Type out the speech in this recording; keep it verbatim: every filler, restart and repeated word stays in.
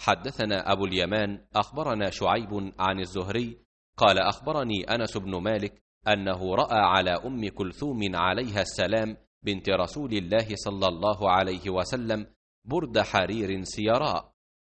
حدثنا أبو اليمان أخبرنا شعيب عن الزهري قال أخبرني أنس بن مالك أنه رأى على أم كلثوم عليها السلام بنت رسول الله صلى الله عليه وسلم برد حرير سيراء،